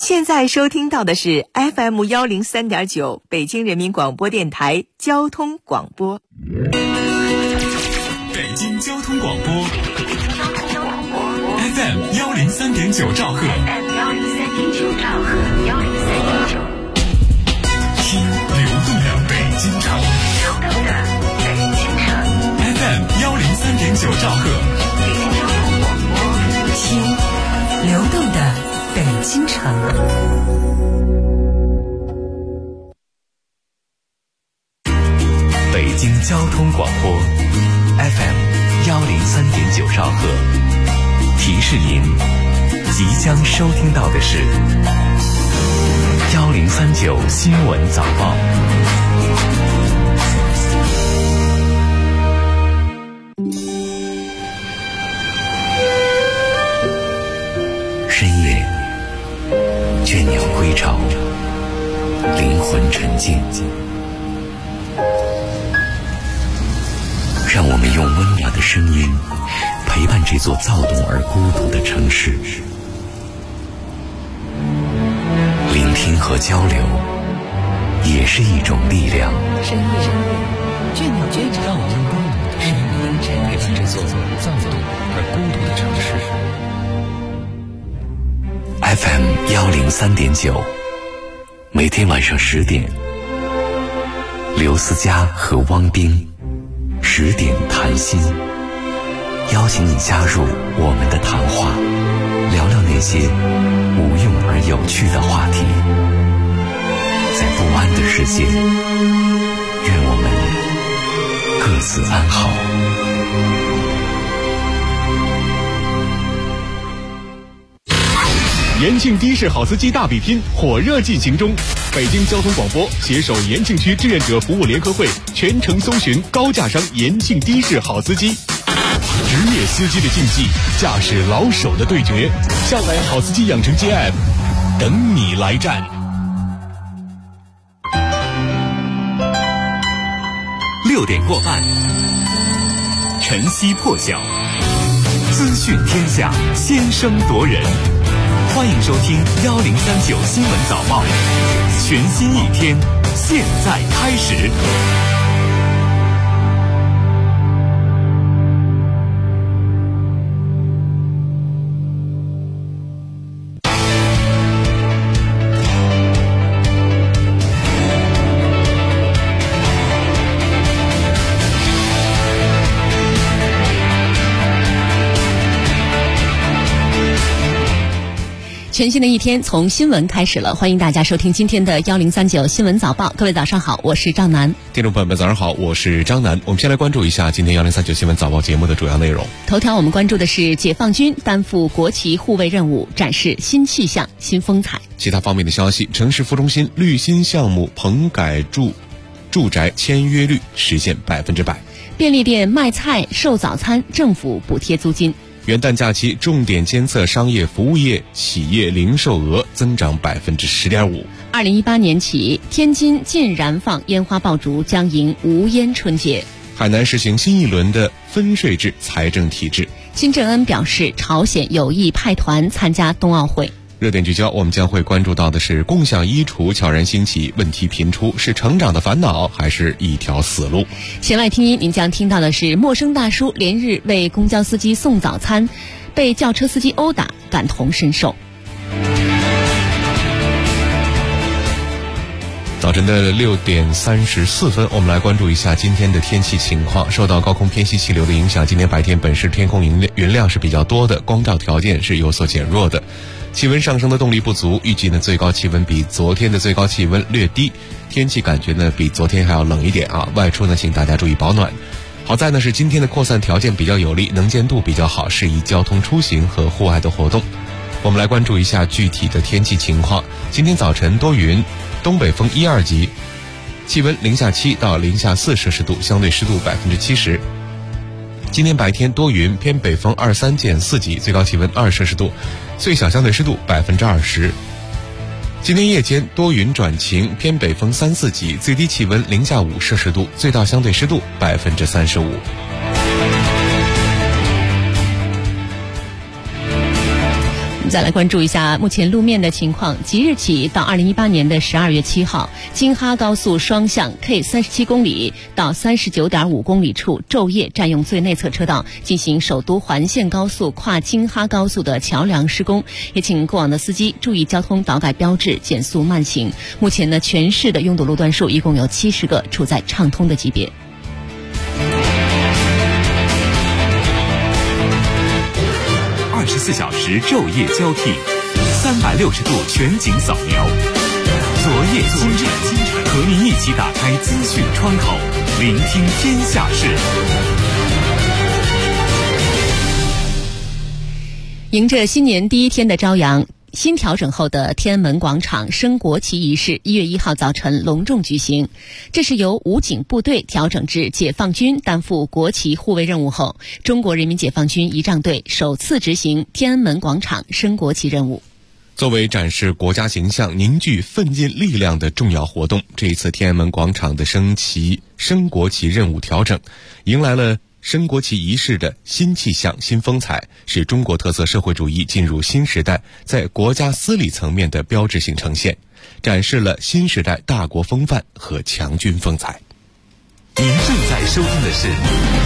现在收听到的是 FM103.9 北京人民广播电台交通广播。 北京交通广播 FM103.9 兆赫，听流动的北京城FM103.9 兆赫， 听流动的北京城。 北京交通广播 FM103.9 兆赫，提示您即将收听到的是1039新闻早报。深夜，倦鸟归巢，灵魂沉静。让我们用温暖的声音陪伴这座躁动而孤独的城市，聆听和交流也是一种力量。 深夜，倦鸟归巢， 让我们用温暖的声音陪伴这座躁动而孤独的城市。FM103.9，每天晚上10点，刘思佳和汪冰10点谈心，邀请你加入我们的谈话，聊聊那些无用而有趣的话题。在不安的世界，愿我们各自安好。 延庆的士好司机大比拼火热进行中，北京交通广播携手延庆区志愿者服务联合会，全程搜寻高价商延庆的士好司机。职业司机的竞技，驾驶老手的对决，下载好司机养成街 App， 等你来战。 6点过半，晨曦破晓，资讯天下，先声夺人。欢迎收听1039新闻早报，全新一天，现在开始。 全新的一天从新闻开始了，欢迎大家收听今天的1039新闻早报。各位早上好，我是张楠。 听众朋友们早上好，我是张楠。我们先来关注一下今天1039新闻早报节目的主要内容。 头条我们关注的是解放军担负国旗护卫任务，展示新气象新风采。 其他方面的消息，城市服中心绿新项目棚改住宅签约率实现100%。 便利店卖菜售早餐，政府补贴租金。 元旦假期重点监测商业服务业企业零售额增长10.5%。 2018年起，天津禁燃放烟花爆竹，将迎无烟春节。 海南实行新一轮的分税制财政体制。 金正恩表示，朝鲜有意派团参加冬奥会。 热点聚焦，我们将会关注到的是共享衣橱悄然兴起，问题频出，是成长的烦恼还是一条死路？ 弦外听音，您将听到的是陌生大叔连日为公交司机送早餐，被轿车司机殴打，感同身受。 早晨的6点34分，我们来关注一下今天的天气情况。受到高空偏西气流的影响，今天白天本市天空云量是比较多的，光照条件是有所减弱的。气温上升的动力不足，预计呢最高气温比昨天的最高气温略低，天气感觉呢比昨天还要冷一点啊。外出呢请大家注意保暖。好在呢是今天的扩散条件比较有利，能见度比较好，适宜交通出行和户外的活动。我们来关注一下具体的天气情况。今天早晨多云，东北风1、2级，气温0-7到0-4摄氏度，相对湿度70%。今天白天多云，偏北风2、3见4级，最高气温2摄氏度，最小相对湿度20%。今天夜间多云转晴，偏北风3、4级，最低气温0-5摄氏度，最大相对湿度35%。 再来关注一下目前路面的情况。即日起到2018年的12月7号，京哈高速双向 K37公里到39.5公里处昼夜占用最内侧车道进行首都环线高速跨京哈高速的桥梁施工，也请过往的司机注意交通导改标志，减速慢行。目前呢，全市的拥堵路段数一共有70个，处在畅通的级别。 24小时昼夜交替，360度全景扫描，昨夜今晨，和您一起打开资讯窗口，聆听天下事。 迎着新年第一天的朝阳，新调整后的天安门广场升国旗仪式1月1号早晨隆重举行。这是由武警部队调整至解放军担负国旗护卫任务后，中国人民解放军仪仗队首次执行天安门广场升国旗任务。 作为展示国家形象、凝聚奋进力量的重要活动，这一次天安门广场的升国旗任务调整，迎来了升国旗仪式的新气象、新风采，是中国特色社会主义进入新时代在国家司理层面的标志性呈现，展示了新时代大国风范和强军风采。 您正在收听的是1039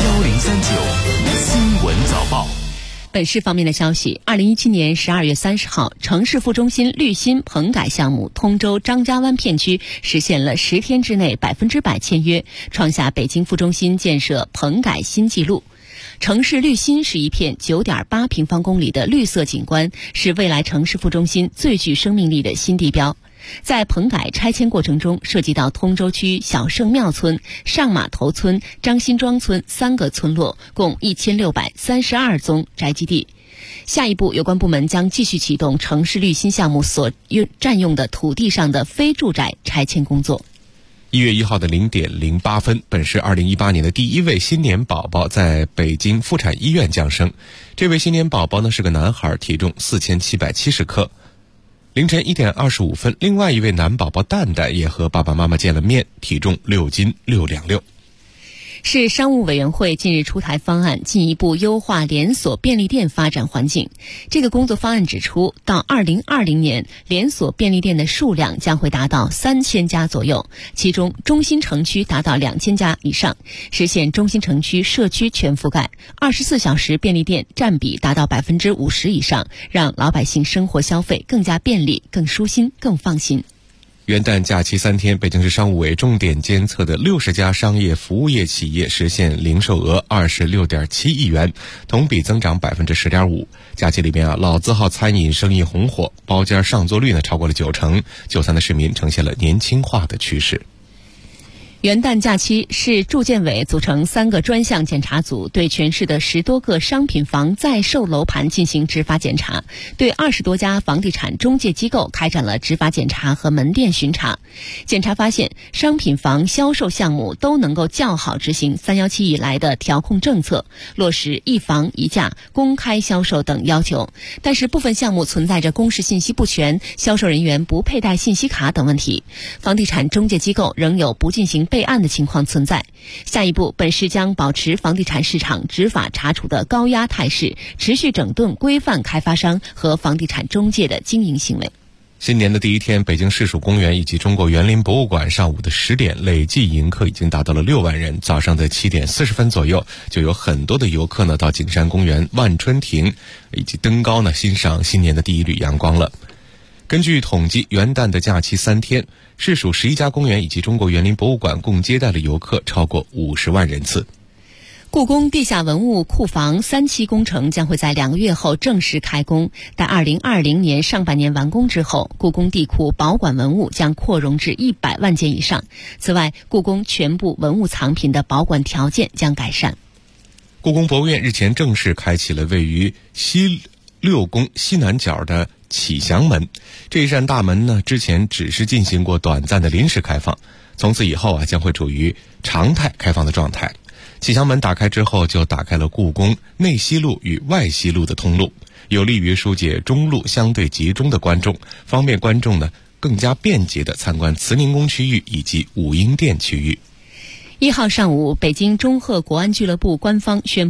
新闻早报。 本市方面的消息，2017年12月30号，城市副中心绿心棚改项目通州张家湾片区实现了10天之内100%签约，创下北京副中心建设棚改新纪录。城市绿心是一片9.8平方公里的绿色景观，是未来城市副中心最具生命力的新地标。在棚改拆迁过程中，涉及到通州区小圣庙村、上码头村、张辛庄村3个村落，共1632宗宅基地。下一步，有关部门将继续启动城市绿心项目所占用的土地上的非住宅拆迁工作。 1月1号的0点08分，本市2018年的第一位新年宝宝在北京妇产医院降生。这位新年宝宝呢是个男孩，体重4770克。凌晨1点25分，另外一位男宝宝蛋蛋也和爸爸妈妈见了面，体重6斤6两6。 市商务委员会近日出台方案，进一步优化连锁便利店发展环境。这个工作方案指出，到2020年，连锁便利店的数量将会达到3000家左右，其中中心城区达到2000家以上，实现中心城区社区全覆盖，24小时便利店占比达到50%以上，让老百姓生活消费更加便利、更舒心、更放心。 元旦假期3天，北京市商务委重点监测的60家商业服务业企业实现零售额26.7亿元，同比增长10.5%。假期里边老字号餐饮生意红火，包间上座率呢超过了90%，就餐的市民呈现了年轻化的趋势。 元旦假期，市住建委组成3个专项检查组，对全市的10多个商品房在售楼盘进行执法检查，对20多家房地产中介机构开展了执法检查和门店巡查。检查发现，商品房销售项目都能够较好执行317以来的调控政策，落实一房一价、公开销售等要求，但是部分项目存在着公示信息不全、销售人员不佩戴信息卡等问题，房地产中介机构仍有不进行备案的情况存在。下一步，本市将保持房地产市场执法查处的高压态势，持续整顿规范开发商和房地产中介的经营行为。 新年的第一天，北京市属公园以及中国园林博物馆上午的10点累计迎客已经达到了6万人。早上的7点40分左右，就有很多的游客呢到景山公园、万春亭以及登高呢欣赏新年的第一缕阳光了。根据统计，元旦的假期3天，市属11家公园以及中国园林博物馆共接待了游客超过50万人次。 故宫地下文物库房3期工程将会在2个月后正式开工，待2020年上半年完工之后，故宫地库保管文物将扩容至100万件以上。此外，故宫全部文物藏品的保管条件将改善。 故宫博物院日前正式开启了位于西六宫西南角的启祥门，这一扇大门呢，之前只是进行过短暂的临时开放，从此以后将会处于常态开放的状态。启祥门打开之后，就打开了故宫内西路与外西路的通路，有利于疏解中路相对集中的观众，方便观众呢更加便捷地参观慈宁宫区域以及武英殿区域。 1号上午，北京中赫国安俱乐部官方宣布，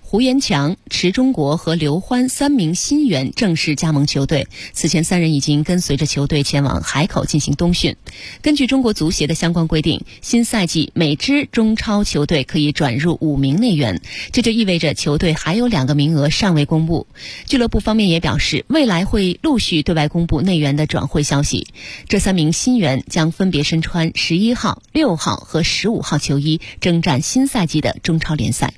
胡延强、池中国和刘欢3名新援正式加盟球队，此前3人已经跟随着球队前往海口进行冬训。根据中国足协的相关规定，新赛季每支中超球队可以转入5名内援，这就意味着球队还有2个名额尚未公布。俱乐部方面也表示，未来会陆续对外公布内援的转会消息。这3名新援将分别身穿11号、6号和15号球衣，征战新赛季的中超联赛。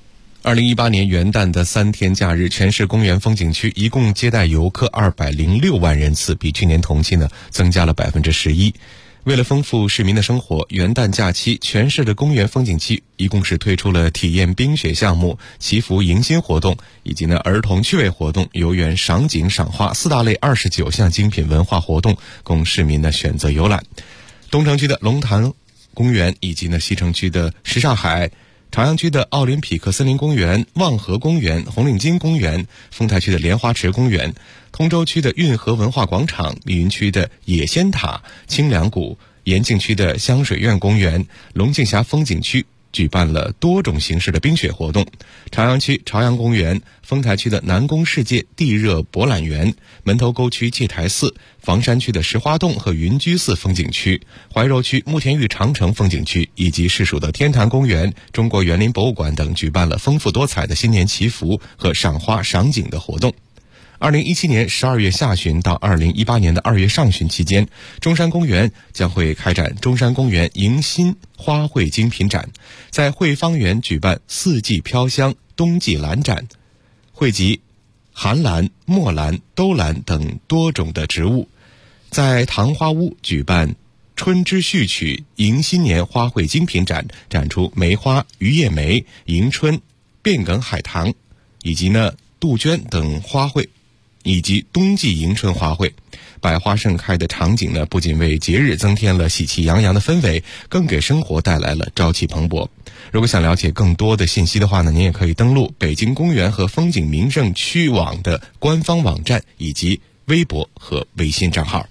2018年元旦的3天假日，全市公园风景区一共接待游客206万人次，比去年同期呢增加了11%。为了丰富市民的生活，元旦假期全市的公园风景区一共是推出了体验冰雪项目、祈福迎新活动，以及呢儿童趣味活动、游园赏景赏花4大类29项精品文化活动，供市民呢选择游览。东城区的龙潭公园以及呢西城区的什刹海、朝阳区的奥林匹克森林公园、望河公园、红领巾公园，丰台区的莲花池公园，通州区的运河文化广场，密云区的野仙塔、清凉谷，延庆区的香水苑公园，龙镜峡风景区举办了多种形式的冰雪活动。朝阳区朝阳公园、丰台区的南宫世界地热博览园、门头沟区戒台寺、房山区的石花洞和云居寺风景区、怀柔区慕田峪长城风景区以及市属的天坛公园、中国园林博物馆等举办了丰富多彩的新年祈福和赏花赏景的活动。2017年12月下旬到2018年的2月上旬期间，中山公园将会开展中山公园迎新花卉精品展，在汇芳园举办4季飘香冬季兰展，汇集寒兰、墨兰、兜兰等多种的植物。在唐花屋举办春之序曲迎新年花卉精品展，展出梅花、榆叶梅、迎春、变梗海棠以及呢杜鹃等花卉，以及冬季迎春花卉。百花盛开的场景呢，不仅为节日增添了喜气洋洋的氛围，更给生活带来了朝气蓬勃。如果想了解更多的信息的话呢，您也可以登录北京公园和风景名胜区网的官方网站以及微博和微信账号。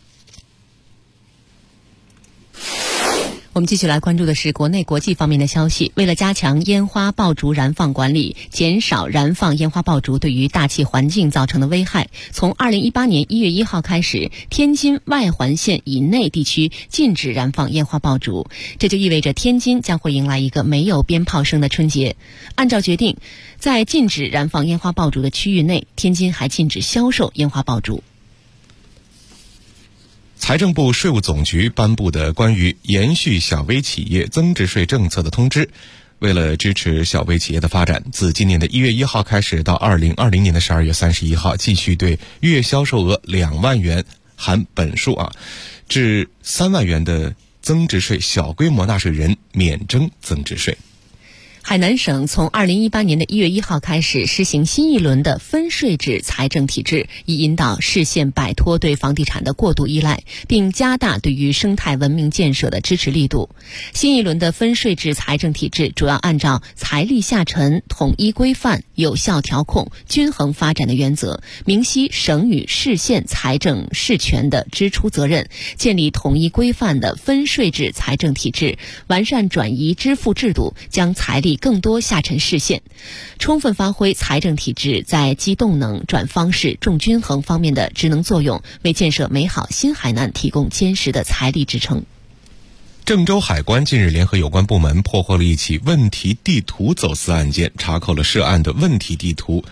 我们继续来关注的是国内国际方面的消息。为了加强烟花爆竹燃放管理，减少燃放烟花爆竹对于大气环境造成的危害，从2018年1月1号开始，天津外环线以内地区禁止燃放烟花爆竹。这就意味着天津将会迎来一个没有鞭炮声的春节。按照决定，在禁止燃放烟花爆竹的区域内，天津还禁止销售烟花爆竹。 财政部税务总局颁布的关于延续小微企业增值税政策的通知，为了支持小微企业的发展，自今年的1月1号开始到2020年的12月31号，继续对月销售额2万元含本数至3万元的增值税小规模纳税人免征增值税。 海南省从2018年的1月1号开始实行新一轮的分税制财政体制，以引导市县摆脱对房地产的过度依赖，并加大对于生态文明建设的支持力度。新一轮的分税制财政体制主要按照财力下沉、统一规范、有效调控、均衡发展的原则，明晰省与市县财政事权的支出责任，建立统一规范的分税制财政体制，完善转移支付制度，将财力更多下沉市县，充分发挥财政体制在机动能、转方式、重均衡方面的职能作用，为建设美好新海南提供坚实的财力支撑。 郑州海关近日联合有关部门破获了一起问题地图走私案件，查扣了涉案的问题地图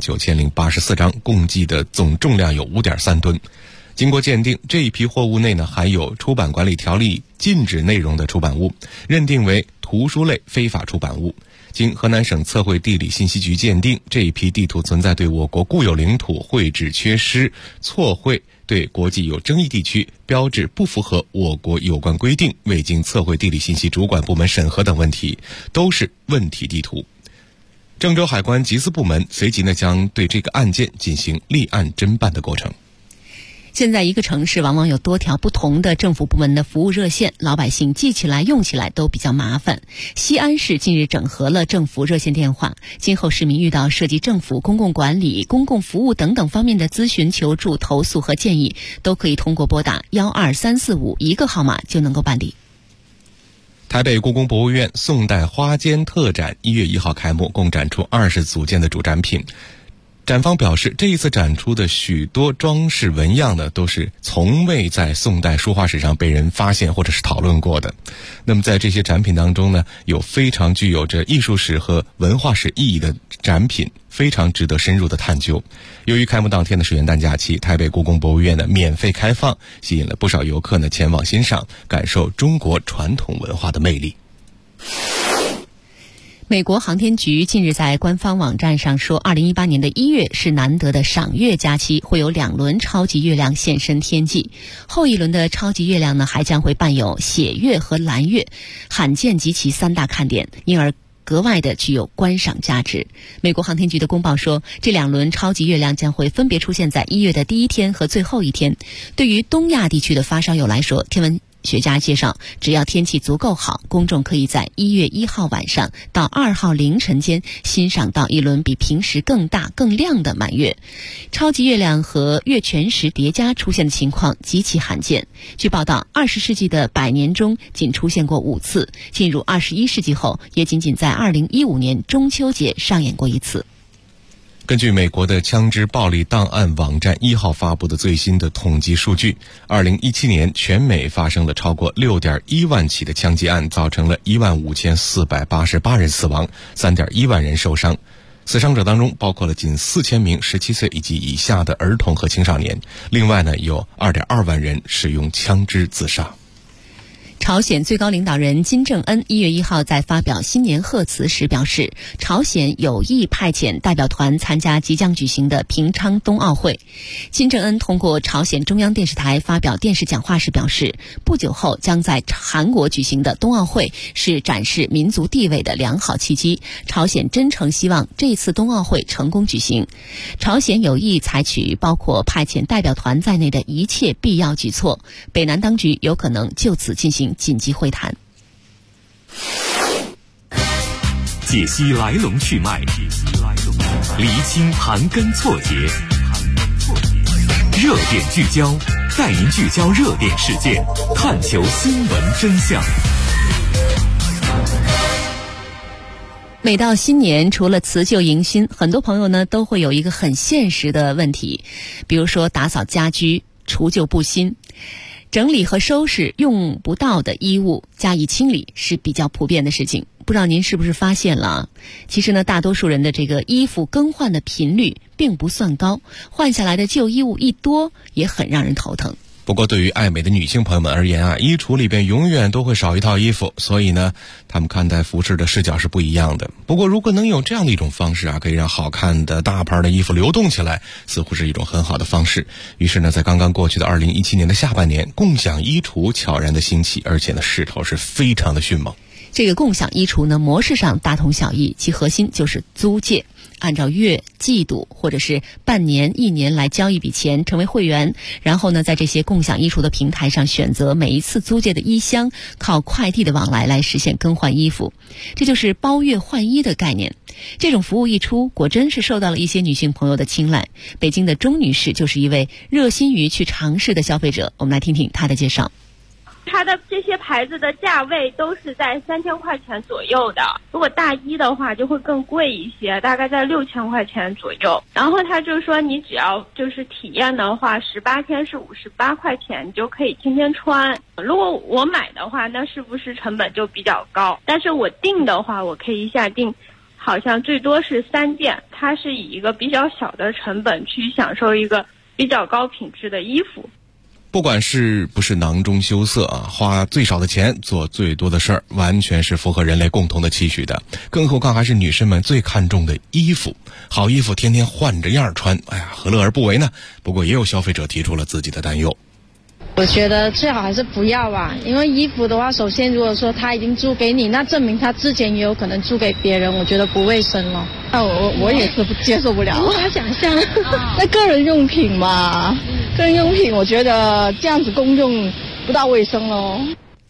19084张，共计的总重量有5.3吨。经过鉴定，这一批货物内呢含有出版管理条例禁止内容的出版物，认定为图书类非法出版物。经河南省测绘地理信息局鉴定，这一批地图存在对我国固有领土绘制缺失、错绘、对国际有争议地区标志不符合我国有关规定、未经测绘地理信息主管部门审核等问题，都是问题地图。郑州海关缉私部门随即呢将对这个案件进行立案侦办的过程。 现在一个城市往往有多条不同的政府部门的服务热线，老百姓记起来用起来都比较麻烦。西安市近日整合了政府热线电话，今后市民遇到涉及政府公共管理、公共服务等等方面的咨询、求助、投诉和建议，都可以通过拨打12345一个号码就能够办理。 台北故宫博物院宋代花间特展1月1号开幕，共展出20组件的主展品。展方表示，这一次展出的许多装饰纹样呢，都是从未在宋代书画史上被人发现或者是讨论过的。那么在这些展品当中呢，有非常具有着艺术史和文化史意义的展品，非常值得深入的探究。由于开幕当天呢是元旦假期，台北故宫博物院呢免费开放，吸引了不少游客呢前往欣赏，感受中国传统文化的魅力。 美国航天局近日在官方网站上说，2018年的1月是难得的赏月假期，会有2轮超级月亮现身天际。后一轮的超级月亮呢，还将会伴有血月和蓝月，罕见及其3大看点，因而格外的具有观赏价值。美国航天局的公报说，这2轮超级月亮将会分别出现在1月的第1天和最后一天。对于东亚地区的发烧友来说，天文学家介绍，只要天气足够好，公众可以在1月1号晚上到2号凌晨间欣赏到一轮比平时更大更亮的满月。超级月亮和月全食叠加出现的情况极其罕见，据报道20世纪的100年中仅出现过5次，进入21世纪后也仅仅在2015年中秋节上演过1次。 根据美国的枪支暴力档案网站1号发布的最新的统计数据，2017年全美发生了超过 6.1 万起的枪击案，造成了15488人死亡， 3.1万人受伤。死伤者当中包括了近4000名17岁以及以下的儿童和青少年，另外呢有 2.2 万人使用枪支自杀。 朝鲜最高领导人金正恩1月1号在发表新年贺词时表示，朝鲜有意派遣代表团参加即将举行的平昌冬奥会。金正恩通过朝鲜中央电视台发表电视讲话时表示，不久后将在韩国举行的冬奥会是展示民族地位的良好契机，朝鲜真诚希望这次冬奥会成功举行。朝鲜有意采取包括派遣代表团在内的一切必要举措，北南当局有可能就此进行紧急会谈。 解析来龙去脉，厘清盘根错节，热点聚焦，带您聚焦热点事件，探求新闻真相。 每到新年，除了辞旧迎新，很多朋友呢都会有一个很现实的问题，比如说打扫家居，除旧布新。整理和收拾用不到的衣物加以清理是比较普遍的事情。不知道您是不是发现了，其实呢大多数人的这个衣服更换的频率并不算高，换下来的旧衣物一多也很让人头疼。 不过对于爱美的女性朋友们而言啊，衣橱里边永远都会少一套衣服，所以呢他们看待服饰的视角是不一样的。不过如果能有这样的一种方式啊，可以让好看的大牌的衣服流动起来，似乎是一种很好的方式。于是呢在刚刚过去的2017年的下半年，共享衣橱悄然的兴起，而且呢势头是非常的迅猛。 这个共享衣橱呢模式上大同小异，其核心就是租借，按照月、季度或者是半年、1年来交一笔钱成为会员，然后呢在这些共享衣橱的平台上选择每一次租借的衣箱，靠快递的往来实现更换衣服，这就是包月换衣的概念。这种服务一出，果真是受到了一些女性朋友的青睐。北京的钟女士就是一位热心于去尝试的消费者，我们来听听她的介绍。 它的这些牌子的价位都是在3000块钱左右的，如果大衣的话就会更贵一些，大概在6000块钱左右。然后他就说你只要就是体验的话，18天是58块钱，你就可以天天穿。如果我买的话，那是不是成本就比较高？但是我订的话，我可以一下订好像最多是3件，它是以一个比较小的成本去享受一个比较高品质的衣服。 不管是不是囊中羞涩啊，花最少的钱做最多的事儿，完全是符合人类共同的期许的。更何况还是女生们最看重的衣服，好衣服天天换着样穿，哎呀，何乐而不为呢？不过也有消费者提出了自己的担忧。 我觉得最好还是不要吧，因为衣服的话，首先如果说他已经租给你，那证明他之前也有可能租给别人，我觉得不卫生了。 我也是接受不了， 无法想象。 那个人用品嘛，个人用品，我觉得这样子公用不大卫生咯。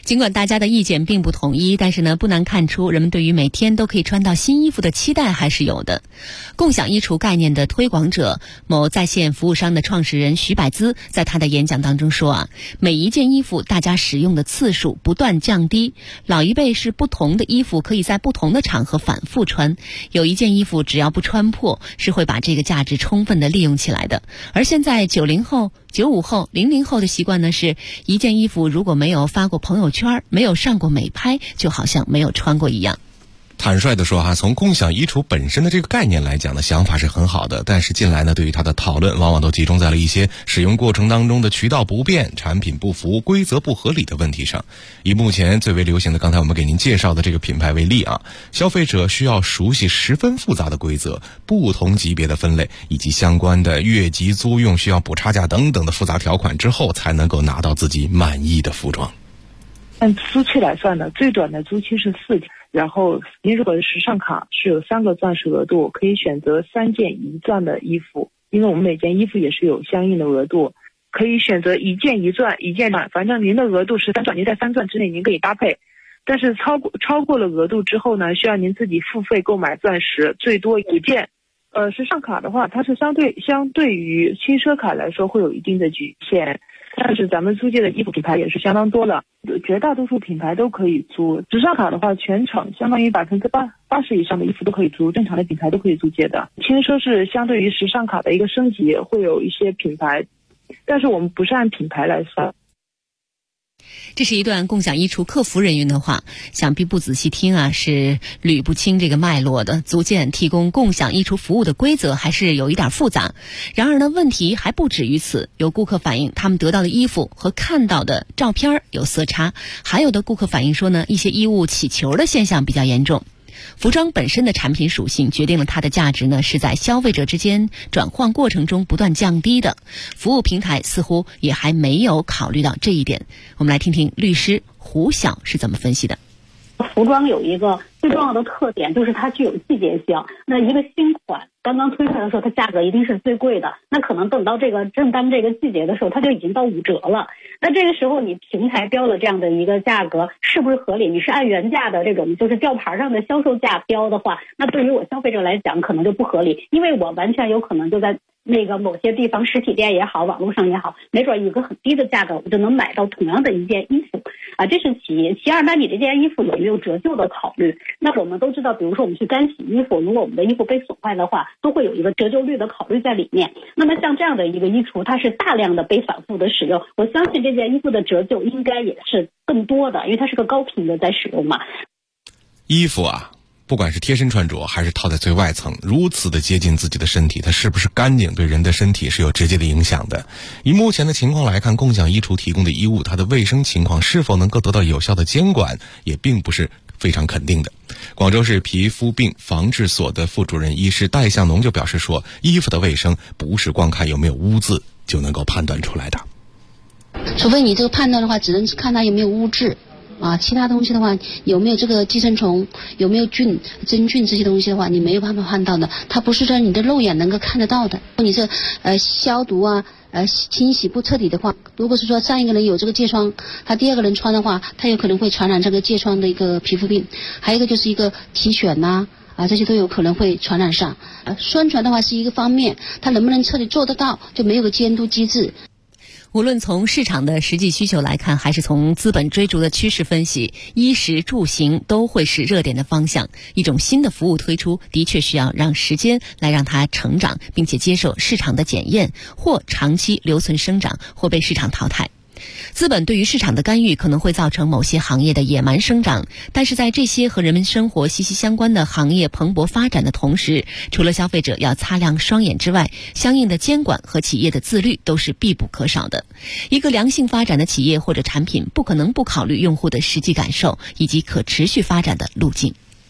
尽管大家的意见并不统一，但是呢，不难看出人们对于每天都可以穿到新衣服的期待还是有的。共享衣橱概念的推广者，某在线服务商的创始人徐百姿在他的演讲当中说啊，每一件衣服大家使用的次数不断降低，老一辈是不同的衣服可以在不同的场合反复穿，有一件衣服只要不穿破，是会把这个价值充分的利用起来的。而现在90后、95后、00后的习惯呢，是一件衣服如果没有发过朋友圈，没有上过美拍，就好像没有穿过一样。 坦率地说从共享衣橱本身的这个概念来讲呢，想法是很好的，但是近来呢，对于它的讨论往往都集中在了一些使用过程当中的渠道不便、产品不符、规则不合理的问题上。以目前最为流行的刚才我们给您介绍的这个品牌为例消费者需要熟悉十分复杂的规则、不同级别的分类以及相关的越级租用需要补差价等等的复杂条款之后，才能够拿到自己满意的服装。 按租期来算的，最短的租期是4天。然后您如果是时尚卡是有3个钻石额度，可以选择3件1钻的衣服，因为我们每件衣服也是有相应的额度，可以选择1件1钻1件钻，反正您的额度是3钻，您在3钻之内您可以搭配，但是超过了额度之后呢，需要您自己付费购买钻石，最多5件。时尚卡的话，它是相对于轻奢卡来说会有一定的局限，但是咱们租借的衣服品牌也是相当多的，绝大多数品牌都可以租。时尚卡的话，全场相当于80%以上的衣服都可以租，正常的品牌都可以租借的。轻奢是相对于时尚卡的一个升级，会有一些品牌，但是我们不是按品牌来算。 这是一段共享衣橱客服人员的话，想必不仔细听是捋不清这个脉络的。足见提供共享衣橱服务的规则还是有一点复杂。然而呢，问题还不止于此。有顾客反映，他们得到的衣服和看到的照片有色差，还有的顾客反映说呢，一些衣物起球的现象比较严重。服装本身的产品属性决定了它的价值呢，是在消费者之间转换过程中不断降低的。服务平台似乎也还没有考虑到这一点。我们来听听律师胡晓是怎么分析的。 服装有一个最重要的特点，就是它具有季节性。那一个新款刚刚推出来的时候，它价格一定是最贵的，那可能等到正当这个季节的时候，它就已经到5折了。那这个时候你平台标了这样的一个价格是不是合理？你是按原价的这种就是吊牌上的销售价标的话，那对于我消费者来讲可能就不合理，因为我完全有可能就在那个某些地方，实体店也好，网络上也好，没准一个很低的价格我就能买到同样的一件衣服这是其一。其二，那你这件衣服有没有折旧的考虑？那我们都知道，比如说我们去干洗衣服，如果我们的衣服被损坏的话，都会有一个折旧率的考虑在里面。那么像这样的一个衣橱，它是大量的被反复的使用，我相信这件衣服的折旧应该也是更多的，因为它是个高频的在使用嘛。 衣服不管是贴身穿着还是套在最外层，如此的接近自己的身体，它是不是干净，对人的身体是有直接的影响的。以目前的情况来看，共享衣橱提供的衣物，它的卫生情况是否能够得到有效的监管，也并不是非常肯定的。广州市皮肤病防治所的副主任医师戴向农就表示说，衣服的卫生不是光看有没有污渍就能够判断出来的。 除非你这个判断的话，只能看它有没有污渍其他东西的话，有没有这个寄生虫，有没有菌、真菌这些东西的话，你没有办法判断的，它不是说你的肉眼能够看得到的。你这消毒清洗不彻底的话，如果是说上一个人有这个疥疮，他第二个人穿的话，他有可能会传染这个疥疮的一个皮肤病。还有一个就是一个体癣这些都有可能会传染上。宣传的话是一个方面，它能不能彻底做得到，就没有个监督机制。 无论从市场的实际需求来看，还是从资本追逐的趋势分析，衣食住行都会是热点的方向。一种新的服务推出，的确需要让时间来让它成长，并且接受市场的检验，或长期留存生长，或被市场淘汰。资本对于市场的干预可能会造成某些行业的野蛮生长，但是在这些和人们生活息息相关的行业蓬勃发展的同时，除了消费者要擦亮双眼之外，相应的监管和企业的自律都是必不可少的。一个良性发展的企业或者产品不可能不考虑用户的实际感受以及可持续发展的路径。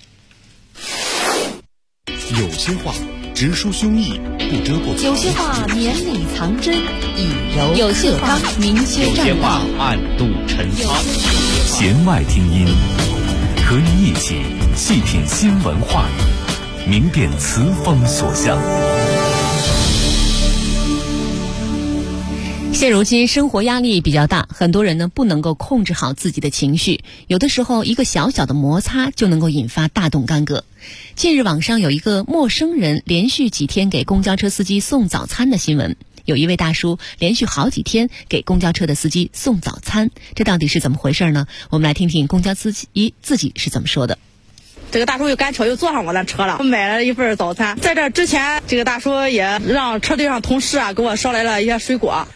有些话直抒胸臆，不遮不藏； 有些话绵里藏针，以柔有些话明修有些话暗度陈仓。弦外听音，和你一起细品新闻话语，明辨词风所向。 现如今生活压力比较大，很多人呢不能够控制好自己的情绪，有的时候一个小小的摩擦就能够引发大动干戈。近日网上有一个陌生人连续几天给公交车司机送早餐的新闻，有一位大叔连续好几天给公交车的司机送早餐，这到底是怎么回事呢？我们来听听公交司机自己是怎么说的。 这个大叔又赶车又坐上我的车了，我买了一份早餐。在这之前，这个大叔也让车队上同事给我捎来了一些水果。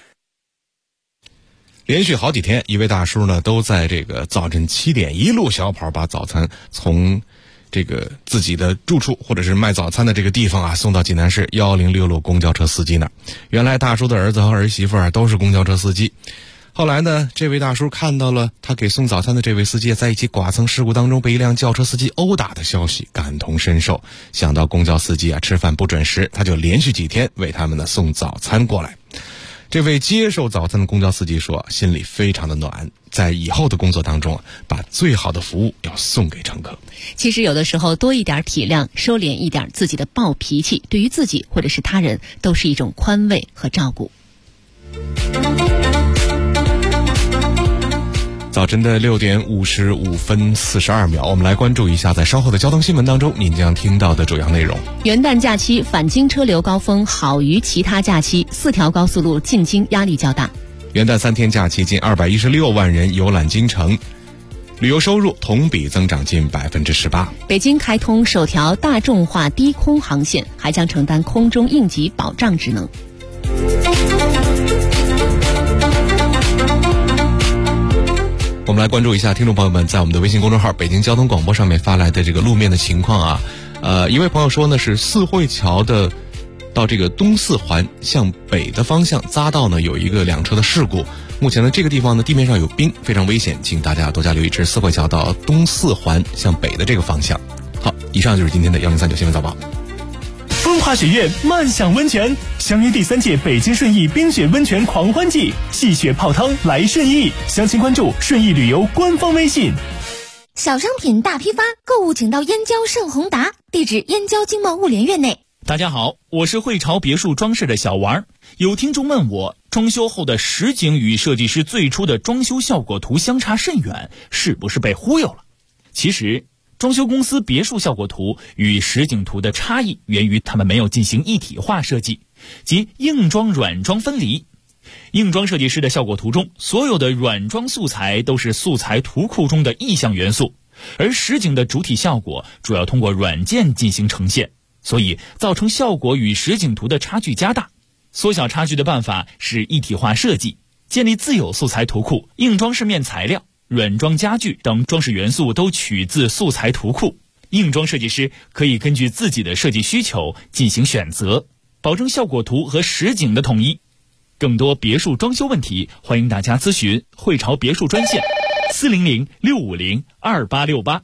连续好几天，一位大叔呢都在这个早晨7点一路小跑，把早餐从这个自己的住处或者是卖早餐的这个地方送到济南市106路公交车司机那儿。原来大叔的儿子和儿媳妇都是公交车司机。后来呢，这位大叔看到了他给送早餐的这位司机在一起剐蹭事故当中被一辆轿车司机殴打的消息，感同身受。想到公交司机吃饭不准时，他就连续几天为他们送早餐过来。这位接受早餐的公交司机说，心里非常的暖，在以后的工作当中把最好的服务要送给乘客。 其实有的时候多一点体谅，收敛一点自己的暴脾气，对于自己或者是他人都是一种宽慰和照顾。 早晨的6点55分42秒，我们来关注一下在稍后的交通新闻当中您将听到的主要内容。 元旦假期返京车流高峰好于其他假期，4条高速路进京压力较大。 元旦3天假期近216万人游览京城，旅游收入同比增长近18%。 北京开通首条大众化低空航线，还将承担空中应急保障职能。 我们来关注一下听众朋友们在我们的微信公众号北京交通广播上面发来的这个路面的情况一位朋友说呢，是四惠桥的到这个东四环向北的方向匝道呢有一个2车的事故，目前呢这个地方呢地面上有冰，非常危险，请大家多加留意。这是四惠桥到东四环向北的这个方向。好，以上就是今天的1039新闻早报。 风华雪苑漫享温泉，响应第3届北京顺义冰雪温泉狂欢季，戏雪泡汤来顺义，详情关注顺义旅游官方微信。 小商品大批发，购物请到燕郊盛宏达，地址燕郊经贸物联院内。 大家好，我是汇潮别墅装饰的小王。有听众问我，装修后的实景与设计师最初的装修效果图相差甚远，是不是被忽悠了？其实装修公司别墅效果图与实景图的差异源于他们没有进行一体化设计，即硬装软装分离。硬装设计师的效果图中，所有的软装素材都是素材图库中的意象元素，而实景的主体效果主要通过软件进行呈现，所以造成效果与实景图的差距加大。缩小差距的办法是一体化设计，建立自有素材图库，硬装饰面材料、软装家具等装饰元素都取自素材图库，硬装设计师可以根据自己的设计需求进行选择，保证效果图和实景的统一。更多别墅装修问题，欢迎大家咨询汇潮别墅专线400-650-2868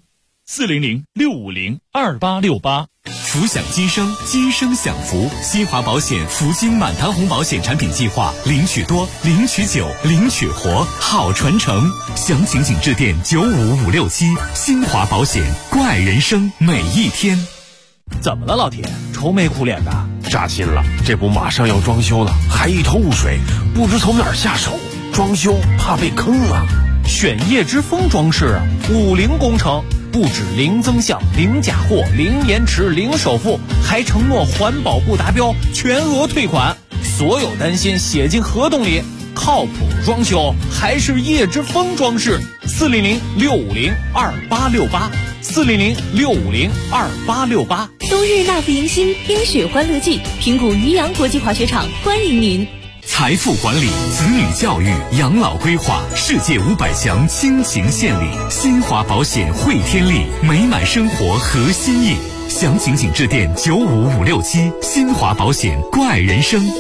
400-650-2868。 福享今生，今生享福。新华保险福金满堂红保险产品计划，领取多，领取久，领取活，好传承。详情请致电95567。新华保险，关爱人生每一天。 怎么了，老铁？愁眉苦脸的？ 扎心了，这不马上要装修了，还一头雾水，不知从哪儿下手。装修怕被坑啊！ 选叶之峰装饰，50工程。不止零增项、零假货、零延迟、零首付，还承诺环保不达标全额退款。所有担心写进合同里，靠谱装修还是叶之峰装饰。400-650-2868 400-650-2868。 冬日纳福迎新，冰雪欢乐季，平谷渔阳国际滑雪场欢迎您。 财富管理、子女教育、养老规划，世界500强亲情献礼，新华保险汇天利，美满生活和心意。详情请致电95567。新华保险，关爱人生。